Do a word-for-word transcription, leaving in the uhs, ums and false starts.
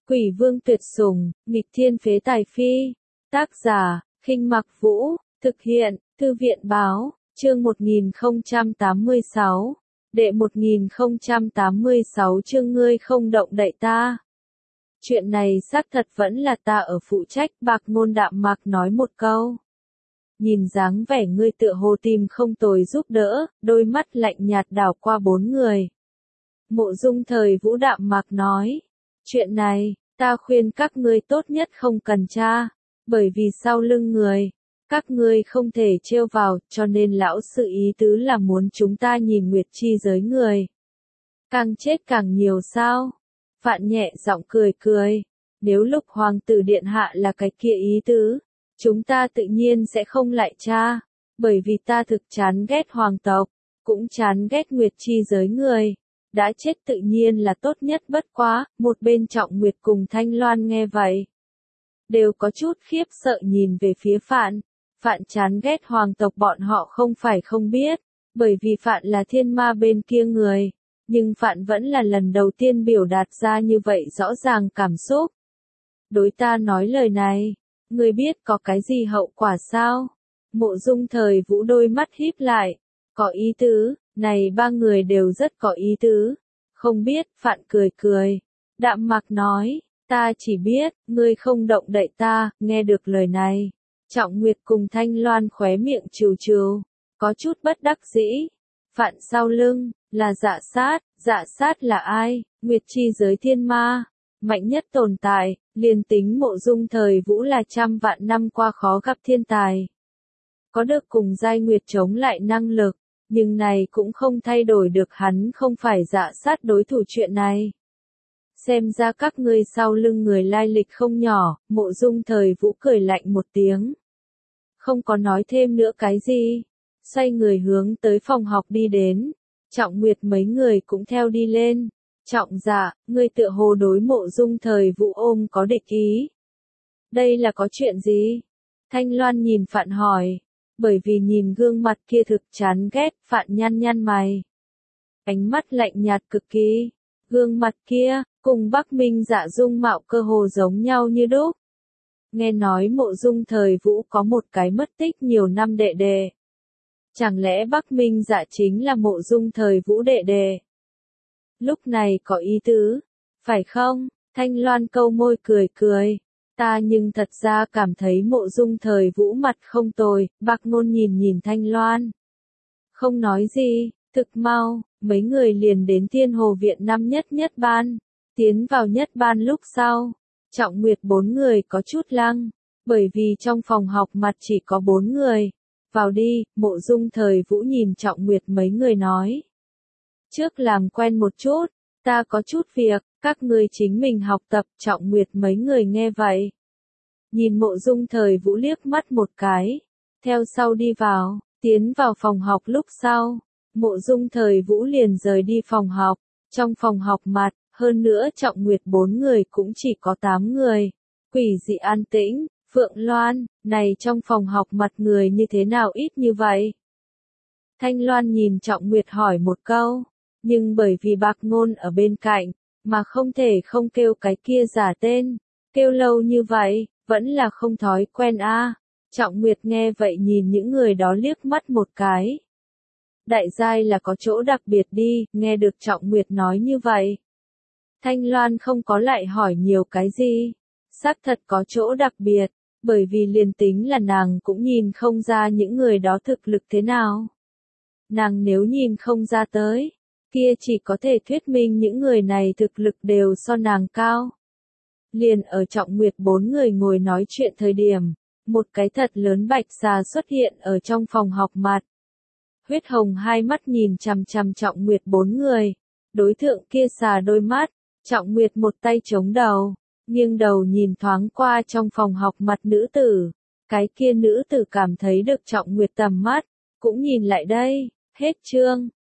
Quỷ vương tuyệt sủng, nghịch thiên phế tài phi. Tác giả, Khinh Mặc Vũ, thực hiện, Thư viện báo, chương một nghìn không trăm tám mươi sáu. Đệ một nghìn không trăm tám mươi sáu chương ngươi không động đậy ta. Chuyện này xác thật vẫn là ta ở phụ trách, Bạc Ngôn đạm mạc nói một câu. Nhìn dáng vẻ ngươi tựa hồ tìm không tồi giúp đỡ, đôi mắt lạnh nhạt đảo qua bốn người. Mộ Dung Thời Vũ đạm mạc nói, chuyện này, ta khuyên các ngươi tốt nhất không cần tra, bởi vì sau lưng người, các ngươi không thể trêu vào, cho nên lão sự ý tứ là muốn chúng ta nhìn nguyệt chi giới người. Càng chết càng nhiều sao? Phạn nhẹ giọng cười cười, nếu lúc hoàng tử điện hạ là cái kia ý tứ, chúng ta tự nhiên sẽ không lại tra, bởi vì ta thực chán ghét hoàng tộc, cũng chán ghét nguyệt chi giới người. Đã chết tự nhiên là tốt nhất bất quá, một bên Trọng Nguyệt cùng Thanh Loan nghe vậy. Đều có chút khiếp sợ nhìn về phía Phạn. Phạn chán ghét hoàng tộc bọn họ không phải không biết, bởi vì Phạn là thiên ma bên kia người. Nhưng Phạn vẫn là lần đầu tiên biểu đạt ra như vậy rõ ràng cảm xúc. Đối ta nói lời này, ngươi biết có cái gì hậu quả sao? Mộ Dung Thời Vũ đôi mắt híp lại, có ý tứ. Này ba người đều rất có ý tứ. Không biết, Phạn cười cười. Đạm mạc nói, ta chỉ biết, ngươi không động đậy ta, nghe được lời này. Trọng Nguyệt cùng Thanh Loan khóe miệng trừ trừ, có chút bất đắc dĩ. Phạn sau lưng, là Dạ Sát, Dạ Sát là ai? Nguyệt chi giới thiên ma, mạnh nhất tồn tại, liền tính Mộ Dung Thời Vũ là trăm vạn năm qua khó gặp thiên tài. Có được cùng giai nguyệt chống lại năng lực. Nhưng này cũng không thay đổi được hắn không phải Dạ Sát đối thủ chuyện này. Xem ra các ngươi sau lưng người lai lịch không nhỏ, Mộ Dung Thời Vũ cười lạnh một tiếng. Không có nói thêm nữa cái gì. Xoay người hướng tới phòng học đi đến. Trọng Nguyệt mấy người cũng theo đi lên. Trọng Dạ, ngươi tựa hồ đối Mộ Dung Thời Vũ ôm có địch ý. Đây là có chuyện gì? Thanh Loan nhìn Phạn hỏi. Bởi vì nhìn gương mặt kia thực chán ghét, Phạn nhăn nhăn mày. Ánh mắt lạnh nhạt cực kỳ. Gương mặt kia, cùng Bắc Minh Dạ dung mạo cơ hồ giống nhau như đúc. Nghe nói Mộ Dung Thời Vũ có một cái mất tích nhiều năm đệ đệ. Chẳng lẽ Bắc Minh Dạ chính là Mộ Dung Thời Vũ đệ đệ? Lúc này có ý tứ, phải không? Thanh Loan câu môi cười cười. Ta nhưng thật ra cảm thấy Mộ Dung Thời Vũ mặt không tồi, Bạc Ngôn nhìn nhìn Thanh Loan. Không nói gì, thực mau, mấy người liền đến Thiên Hồ Viện năm nhất nhất ban. Tiến vào nhất ban lúc sau, Trọng Nguyệt bốn người có chút lăng, bởi vì trong phòng học mặt chỉ có bốn người. Vào đi, Mộ Dung Thời Vũ nhìn Trọng Nguyệt mấy người nói. Trước làm quen một chút, ta có chút việc. Các ngươi chính mình học tập, Trọng Nguyệt mấy người nghe vậy. Nhìn Mộ Dung Thời Vũ liếc mắt một cái. Theo sau đi vào, tiến vào phòng học lúc sau. Mộ Dung Thời Vũ liền rời đi phòng học. Trong phòng học mặt, hơn nữa Trọng Nguyệt bốn người cũng chỉ có tám người. Quỷ dị an tĩnh, Phượng Loan, này trong phòng học mặt người như thế nào ít như vậy? Thanh Loan nhìn Trọng Nguyệt hỏi một câu. Nhưng bởi vì Bạc Ngôn ở bên cạnh. Mà không thể không kêu cái kia giả tên, kêu lâu như vậy, vẫn là không thói quen a. À. Trọng Nguyệt nghe vậy nhìn những người đó liếc mắt một cái. Đại giai là có chỗ đặc biệt đi, nghe được Trọng Nguyệt nói như vậy. Thanh Loan không có lại hỏi nhiều cái gì, xác thật có chỗ đặc biệt, bởi vì liền tính là nàng cũng nhìn không ra những người đó thực lực thế nào. Nàng nếu nhìn không ra tới, kia chỉ có thể thuyết minh những người này thực lực đều so nàng cao. Liền ở Trọng Nguyệt bốn người ngồi nói chuyện thời điểm, một cái thật lớn bạch xà xuất hiện ở trong phòng học mặt. Huyết hồng hai mắt nhìn chằm chằm Trọng Nguyệt bốn người, đối tượng kia xà đôi mắt, Trọng Nguyệt một tay chống đầu, nghiêng đầu nhìn thoáng qua trong phòng học mặt nữ tử, cái kia nữ tử cảm thấy được Trọng Nguyệt tầm mắt, cũng nhìn lại đây, hết chương.